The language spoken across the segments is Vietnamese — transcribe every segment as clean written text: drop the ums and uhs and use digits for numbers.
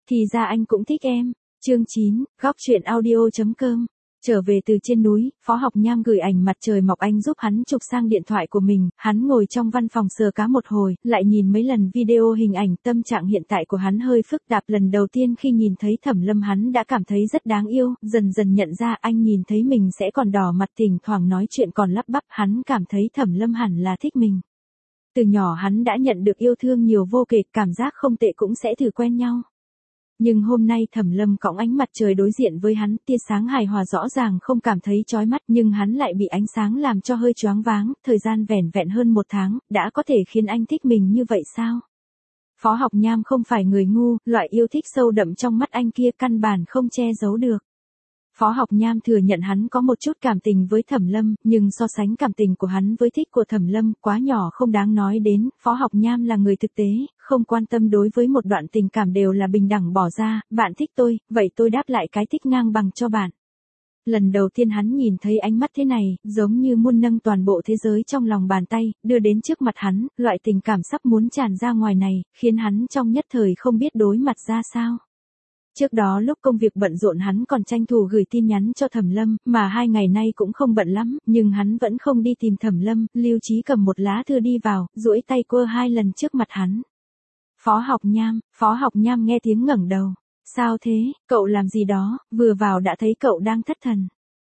Thì ra anh cũng thích em. Chương 9, góc truyện audio.com. Trở về từ trên núi, Phó Học Nham gửi ảnh mặt trời mọc anh giúp hắn chụp sang điện thoại của mình, hắn ngồi trong văn phòng sờ cá một hồi, lại nhìn mấy lần video hình ảnh, tâm trạng hiện tại của hắn hơi phức tạp. Lần đầu tiên khi nhìn thấy Thẩm Lâm hắn đã cảm thấy rất đáng yêu, dần dần nhận ra anh nhìn thấy mình sẽ còn đỏ mặt, thỉnh thoảng nói chuyện còn lắp bắp, hắn cảm thấy Thẩm Lâm hẳn là thích mình. Từ nhỏ hắn đã nhận được yêu thương nhiều vô kể, cảm giác không tệ cũng sẽ thử quen nhau. Nhưng hôm nay Thẩm Lâm cõng ánh mặt trời đối diện với hắn, tia sáng hài hòa rõ ràng không cảm thấy chói mắt, nhưng hắn lại bị ánh sáng làm cho hơi choáng váng. Thời gian vẻn vẹn hơn 1 tháng, đã có thể khiến anh thích mình như vậy sao? Phó Học Nham không phải người ngu, loại yêu thích sâu đậm trong mắt anh kia căn bản không che giấu được. Phó Học Nham thừa nhận hắn có một chút cảm tình với Thẩm Lâm, nhưng so sánh cảm tình của hắn với thích của Thẩm Lâm quá nhỏ không đáng nói đến. Phó Học Nham là người thực tế, không quan tâm, đối với một đoạn tình cảm đều là bình đẳng bỏ ra. Bạn thích tôi, vậy tôi đáp lại cái thích ngang bằng cho bạn. Lần đầu tiên hắn nhìn thấy ánh mắt thế này, giống như muốn nâng toàn bộ thế giới trong lòng bàn tay, đưa đến trước mặt hắn, loại tình cảm sắp muốn tràn ra ngoài này, khiến hắn trong nhất thời không biết đối mặt ra sao. Trước đó lúc công việc bận rộn hắn còn tranh thủ gửi tin nhắn cho Thẩm Lâm, mà 2 ngày nay cũng không bận lắm, nhưng hắn vẫn không đi tìm Thẩm Lâm. Lưu Chí cầm một lá thư đi vào, duỗi tay quơ 2 lần trước mặt hắn. Phó Học Nham nghe tiếng ngẩng đầu. Sao thế, cậu làm gì đó, vừa vào đã thấy cậu đang thất thần.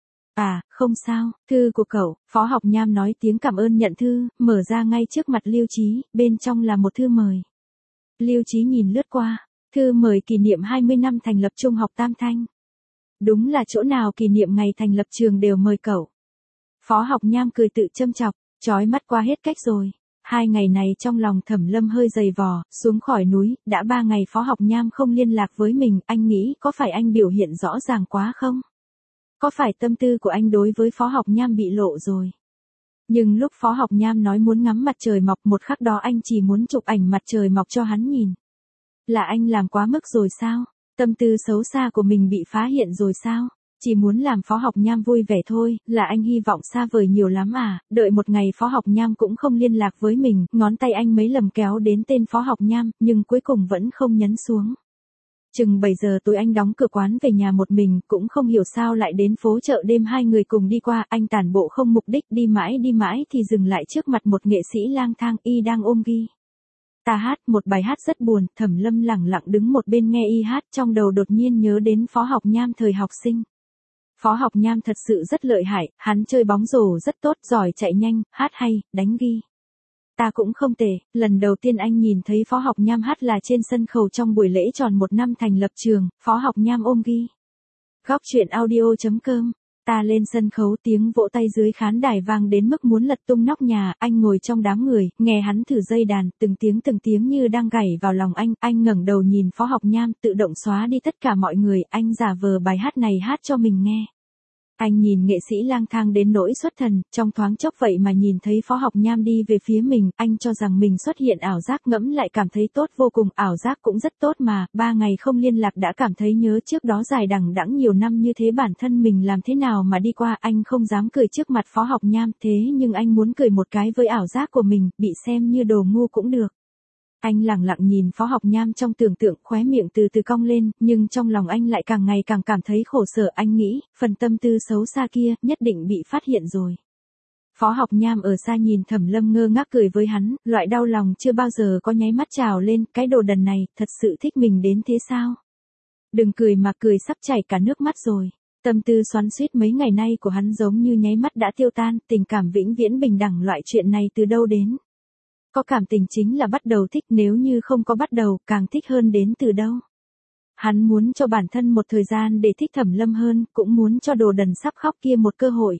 À, không sao, thư của cậu. Phó Học Nham nói tiếng cảm ơn nhận thư, mở ra ngay trước mặt Lưu Chí, bên trong là một thư mời. Lưu Chí nhìn lướt qua. Thư mời kỷ niệm 20 năm thành lập Trung học Tam Thanh. Đúng là chỗ nào kỷ niệm ngày thành lập trường đều mời cậu. Phó Học Nham cười tự châm chọc, chói mắt qua hết cách rồi. 2 ngày này trong lòng Thẩm Lâm hơi dày vò, xuống khỏi núi, đã 3 ngày Phó Học Nham không liên lạc với mình, anh nghĩ có phải anh biểu hiện rõ ràng quá không? Có phải tâm tư của anh đối với Phó Học Nham bị lộ rồi? Nhưng lúc Phó Học Nham nói muốn ngắm mặt trời mọc, một khắc đó anh chỉ muốn chụp ảnh mặt trời mọc cho hắn nhìn. Là anh làm quá mức rồi sao? Tâm tư xấu xa của mình bị phá hiện rồi sao? Chỉ muốn làm Phó Học Nham vui vẻ thôi, là anh hy vọng xa vời nhiều lắm à? Đợi một ngày Phó Học Nham cũng không liên lạc với mình, ngón tay anh mấy lầm kéo đến tên Phó Học Nham, nhưng cuối cùng vẫn không nhấn xuống. Chừng 7 giờ tối anh đóng cửa quán về nhà một mình, cũng không hiểu sao lại đến phố chợ đêm, 2 người cùng đi qua. Anh tản bộ không mục đích, đi mãi thì dừng lại trước mặt một nghệ sĩ lang thang, y đang ôm ghi ta hát một bài hát rất buồn. Thẩm Lâm lẳng lặng đứng một bên nghe y hát, trong đầu đột nhiên nhớ đến Phó Học Nham thời học sinh. Phó Học Nham thật sự rất lợi hại, hắn chơi bóng rổ rất tốt, giỏi chạy nhanh, hát hay, đánh ghi ta cũng không tệ. Lần đầu tiên anh nhìn thấy Phó Học Nham hát là trên sân khấu trong buổi lễ tròn 1 năm thành lập trường. Phó Học Nham ôm ghi. Góc truyện audio.com. Ta lên sân khấu, tiếng vỗ tay dưới khán đài vang đến mức muốn lật tung nóc nhà. Anh ngồi trong đám người, nghe hắn thử dây đàn, từng tiếng như đang gảy vào lòng anh ngẩng đầu nhìn Phó Học Nham, tự động xóa đi tất cả mọi người, anh giả vờ bài hát này hát cho mình nghe. Anh nhìn nghệ sĩ lang thang đến nỗi xuất thần, trong thoáng chốc vậy mà nhìn thấy Phó Học Nham đi về phía mình, anh cho rằng mình xuất hiện ảo giác, ngẫm lại cảm thấy tốt vô cùng, ảo giác cũng rất tốt mà, 3 ngày không liên lạc đã cảm thấy nhớ, trước đó dài đằng đẵng nhiều năm như thế bản thân mình làm thế nào mà đi qua. Anh không dám cười trước mặt Phó Học Nham, thế nhưng anh muốn cười một cái với ảo giác của mình, bị xem như đồ ngu cũng được. Anh lẳng lặng nhìn Phó Học Nham trong tưởng tượng, khóe miệng từ từ cong lên, nhưng trong lòng anh lại càng ngày càng cảm thấy khổ sở. Anh nghĩ, phần tâm tư xấu xa kia, nhất định bị phát hiện rồi. Phó Học Nham ở xa nhìn Thẩm Lâm ngơ ngác cười với hắn, loại đau lòng chưa bao giờ có nháy mắt trào lên, cái đồ đần này, thật sự thích mình đến thế sao? Đừng cười mà cười, sắp chảy cả nước mắt rồi. Tâm tư xoắn xuýt mấy ngày nay của hắn giống như nháy mắt đã tiêu tan, tình cảm vĩnh viễn bình đẳng, loại chuyện này từ đâu đến? Có cảm tình chính là bắt đầu thích, nếu như không có bắt đầu, càng thích hơn đến từ đâu? Hắn muốn cho bản thân một thời gian để thích Thẩm Lâm hơn, cũng muốn cho đồ đần sắp khóc kia một cơ hội.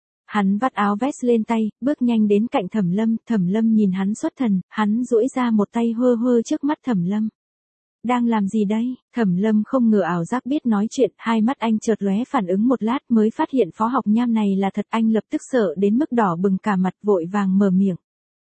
Hắn vắt áo vest lên tay, bước nhanh đến cạnh Thẩm Lâm nhìn hắn xuất thần, hắn duỗi ra một tay hơ trước mắt Thẩm Lâm. Đang làm gì đây? Thẩm Lâm không ngờ ảo giác biết nói chuyện, hai mắt anh chợt lóe phản ứng một lát mới phát hiện Phó Học Nham này là thật, anh lập tức sợ đến mức đỏ bừng cả mặt, vội vàng mở miệng.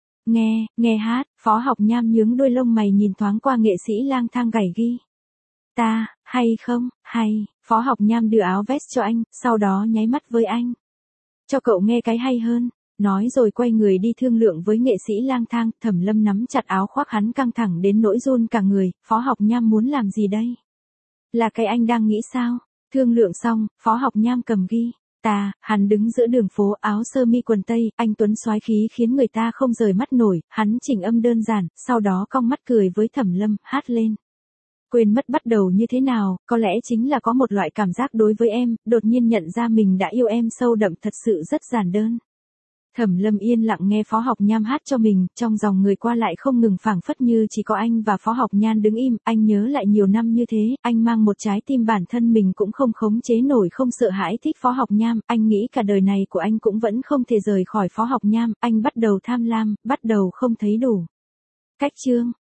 Nghe hát. Phó Học Nham nhướng đôi lông mày nhìn thoáng qua nghệ sĩ lang thang gảy ghi ta, hay không, hay. Phó Học Nham đưa áo vest cho anh, sau đó nháy mắt với anh. Cho cậu nghe cái hay hơn. Nói rồi quay người đi thương lượng với nghệ sĩ lang thang. Thẩm Lâm nắm chặt áo khoác hắn căng thẳng đến nỗi run cả người. Phó Học Nham muốn làm gì đây? Là cái anh đang nghĩ sao? Thương lượng xong, Phó Học Nham cầm ghi. Hắn đứng giữa đường phố, áo sơ mi quần tây, anh tuấn soái khí khiến người ta không rời mắt nổi, hắn chỉnh âm đơn giản, sau đó cong mắt cười với Thẩm Lâm, hát lên. Quên mất bắt đầu như thế nào, có lẽ chính là có một loại cảm giác đối với em, đột nhiên nhận ra mình đã yêu em sâu đậm, thật sự rất giản đơn. Thẩm Lâm yên lặng nghe Phó Học Nham hát cho mình, trong dòng người qua lại không ngừng, phảng phất như chỉ có anh và Phó Học Nhan đứng im, anh nhớ lại nhiều năm như thế, anh mang một trái tim bản thân mình cũng không khống chế nổi, không sợ hãi thích Phó Học Nham, anh nghĩ cả đời này của anh cũng vẫn không thể rời khỏi Phó Học Nham, anh bắt đầu tham lam, bắt đầu không thấy đủ. Cách chương